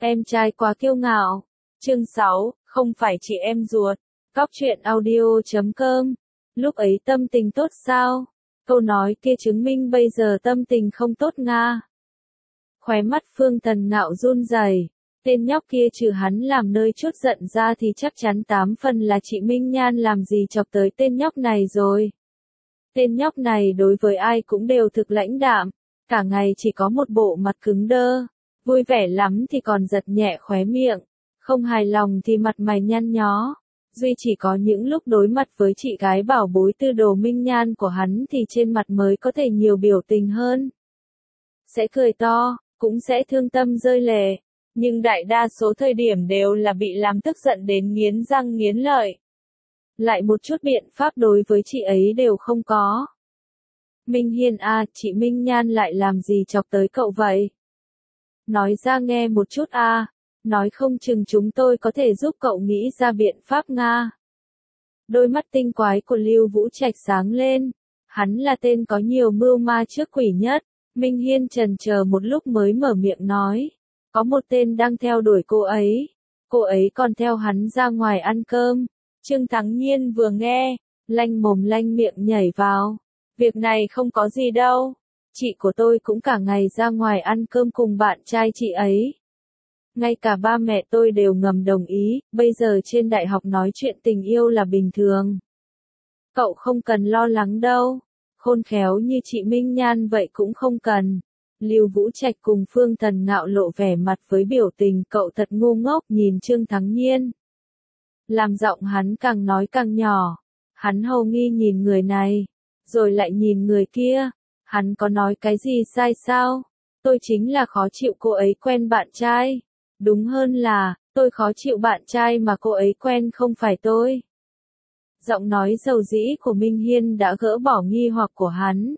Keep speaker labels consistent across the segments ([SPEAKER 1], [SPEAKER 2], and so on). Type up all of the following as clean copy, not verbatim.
[SPEAKER 1] Em trai quá kiêu ngạo. Chương 6, không phải chị em ruột. Cóc truyện audio.com. Lúc ấy tâm tình tốt sao? Câu nói kia chứng minh bây giờ tâm tình không tốt nga. Khóe mắt Phương Tần Ngạo run rẩy. Tên nhóc kia trừ hắn làm nơi chút giận ra thì chắc chắn 8 phần là chị Minh Nhan làm gì chọc tới tên nhóc này rồi. Tên nhóc này đối với ai cũng đều thực lãnh đạm, cả ngày chỉ có một bộ mặt cứng đơ, vui vẻ lắm thì còn giật nhẹ khóe miệng, không hài lòng thì mặt mày nhăn nhó. Duy chỉ có những lúc đối mặt với chị gái bảo bối Tư Đồ Minh Nhan của hắn thì trên mặt mới có thể nhiều biểu tình hơn. Sẽ cười to, cũng sẽ thương tâm rơi lệ, nhưng đại đa số thời điểm đều là bị làm tức giận đến nghiến răng nghiến lợi. Lại một chút biện pháp đối với chị ấy đều không có. Minh Hiên à, chị Minh Nhan lại làm gì chọc tới cậu vậy? Nói ra nghe một chút à, nói không chừng chúng tôi có thể giúp cậu nghĩ ra biện pháp nga. Đôi mắt tinh quái của Lưu Vũ Trạch sáng lên, hắn là tên có nhiều mưu ma trước quỷ nhất. Minh Hiên chần chờ một lúc mới mở miệng nói, có một tên đang theo đuổi cô ấy còn theo hắn ra ngoài ăn cơm. Trương Thắng Nhiên vừa nghe, lanh mồm lanh miệng nhảy vào. Việc này không có gì đâu. Chị của tôi cũng cả ngày ra ngoài ăn cơm cùng bạn trai chị ấy. Ngay cả ba mẹ tôi đều ngầm đồng ý, bây giờ trên đại học nói chuyện tình yêu là bình thường. Cậu không cần lo lắng đâu. Khôn khéo như chị Minh Nhan vậy cũng không cần. Lưu Vũ Trạch cùng Phương Tần Ngạo lộ vẻ mặt với biểu tình cậu thật ngu ngốc nhìn Trương Thắng Nhiên. Làm giọng hắn càng nói càng nhỏ. Hắn hầu nghi nhìn người này, rồi lại nhìn người kia. Hắn có nói cái gì sai sao? Tôi chính là khó chịu cô ấy quen bạn trai. Đúng hơn là, tôi khó chịu bạn trai mà cô ấy quen không phải tôi. Giọng nói dầu dĩ của Minh Hiên đã gỡ bỏ nghi hoặc của hắn.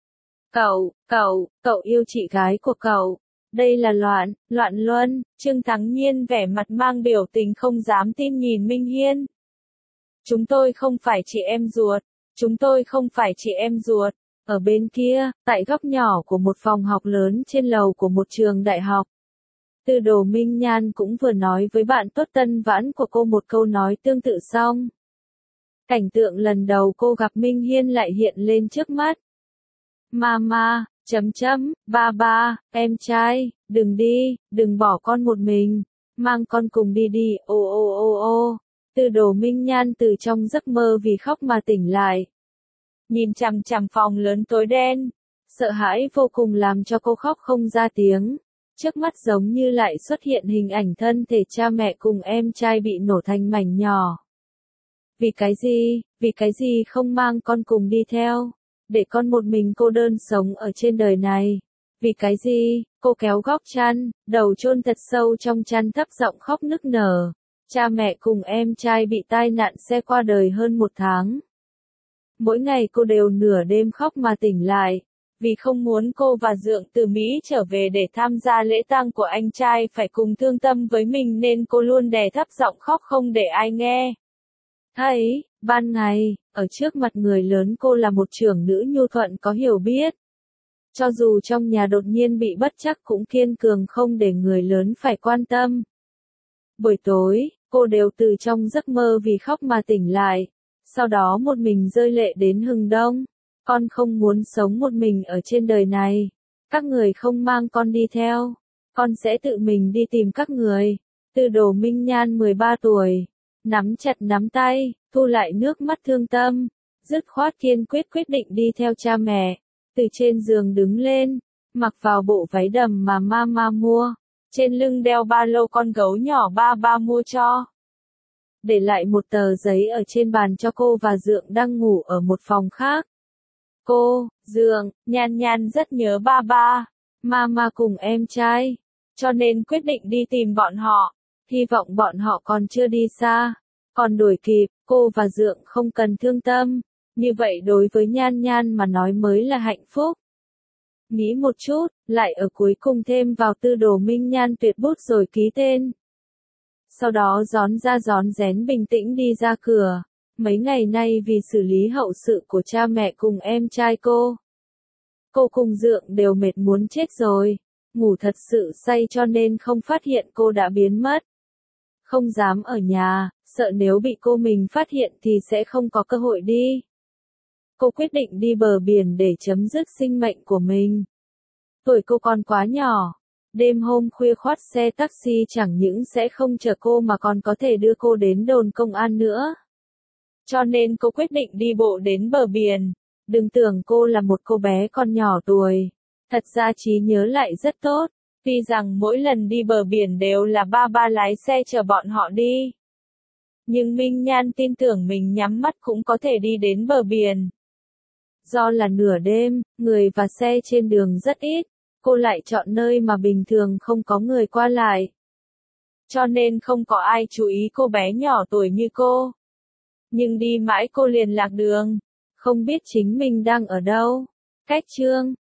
[SPEAKER 1] Cậu yêu chị gái của cậu. Đây là loạn luân. Trương Thắng Nhiên vẻ mặt mang biểu tình không dám tin nhìn Minh Hiên. Chúng tôi không phải chị em ruột. Chúng tôi không phải chị em ruột. Ở bên kia, tại góc nhỏ của một phòng học lớn trên lầu của một trường đại học. Tư Đồ Minh Nhan cũng vừa nói với bạn tốt Tân Vãn của cô một câu nói tương tự xong. Cảnh tượng lần đầu cô gặp Minh Hiên lại hiện lên trước mắt. Mama, ba, em trai, đừng đi, đừng bỏ con một mình, mang con cùng đi đi, ô. Tư Đồ Minh Nhan từ trong giấc mơ vì khóc mà tỉnh lại. Nhìn chằm chằm phòng lớn tối đen, sợ hãi vô cùng làm cho cô khóc không ra tiếng. Trước mắt giống như lại xuất hiện hình ảnh thân thể cha mẹ cùng em trai bị nổ thành mảnh nhỏ. Vì cái gì không mang con cùng đi theo, để con một mình cô đơn sống ở trên đời này. Vì cái gì, cô kéo góc chăn, đầu chôn thật sâu trong chăn thấp giọng khóc nức nở. Cha mẹ cùng em trai bị tai nạn xe qua đời hơn 1 tháng. Mỗi ngày cô đều nửa đêm khóc mà tỉnh lại. Vì không muốn cô và Dượng từ Mỹ trở về để tham gia lễ tang của anh trai phải cùng thương tâm với mình nên cô luôn đè thấp giọng khóc không để ai nghe. Thấy, ban ngày, ở trước mặt người lớn cô là một trưởng nữ nhu thuận có hiểu biết. Cho dù trong nhà đột nhiên bị bất trắc cũng kiên cường không để người lớn phải quan tâm. Buổi tối, cô đều từ trong giấc mơ vì khóc mà tỉnh lại. Sau đó một mình rơi lệ đến hừng đông. Con không muốn sống một mình ở trên đời này. Các người không mang con đi theo. Con sẽ tự mình đi tìm các người. Tư Đồ Minh Nhan 13 tuổi. Nắm chặt nắm tay, thu lại nước mắt thương tâm. Dứt khoát kiên quyết định đi theo cha mẹ. Từ trên giường đứng lên. Mặc vào bộ váy đầm mà mama mua. Trên lưng đeo ba lô con gấu nhỏ ba mua cho. Để lại một tờ giấy ở trên bàn cho cô và Dượng đang ngủ ở một phòng khác. Cô, Dượng, Nhan rất nhớ ba, mama cùng em trai. Cho nên quyết định đi tìm bọn họ. Hy vọng bọn họ còn chưa đi xa. Còn đuổi kịp, cô và Dượng không cần thương tâm. Như vậy đối với Nhan mà nói mới là hạnh phúc. Nghĩ một chút, lại ở cuối cùng thêm vào Tư Đồ Minh Nhan tuyệt bút rồi ký tên. Sau đó rón rén bình tĩnh đi ra cửa. Mấy ngày nay vì xử lý hậu sự của cha mẹ cùng em trai cô cùng Dượng đều mệt muốn chết rồi. ngủ thật sự say cho nên không phát hiện cô đã biến mất. Không dám ở nhà, sợ nếu bị cô mình phát hiện thì sẽ không có cơ hội đi. Cô quyết định đi bờ biển để chấm dứt sinh mệnh của mình. Tuổi cô còn quá nhỏ. Đêm hôm khuya khoắt xe taxi chẳng những sẽ không chở cô mà còn có thể đưa cô đến đồn công an nữa. Cho nên cô quyết định đi bộ đến bờ biển. Đừng tưởng cô là một cô bé còn nhỏ tuổi. Thật ra trí nhớ lại rất tốt. Tuy rằng mỗi lần đi bờ biển đều là ba lái xe chở bọn họ đi. Nhưng Minh Nhan tin tưởng mình nhắm mắt cũng có thể đi đến bờ biển. Do là nửa đêm, người và xe trên đường rất ít, cô lại chọn nơi mà bình thường không có người qua lại. Cho nên không có ai chú ý cô bé nhỏ tuổi như cô. Nhưng đi mãi cô liền lạc đường, không biết chính mình đang ở đâu. Cách chương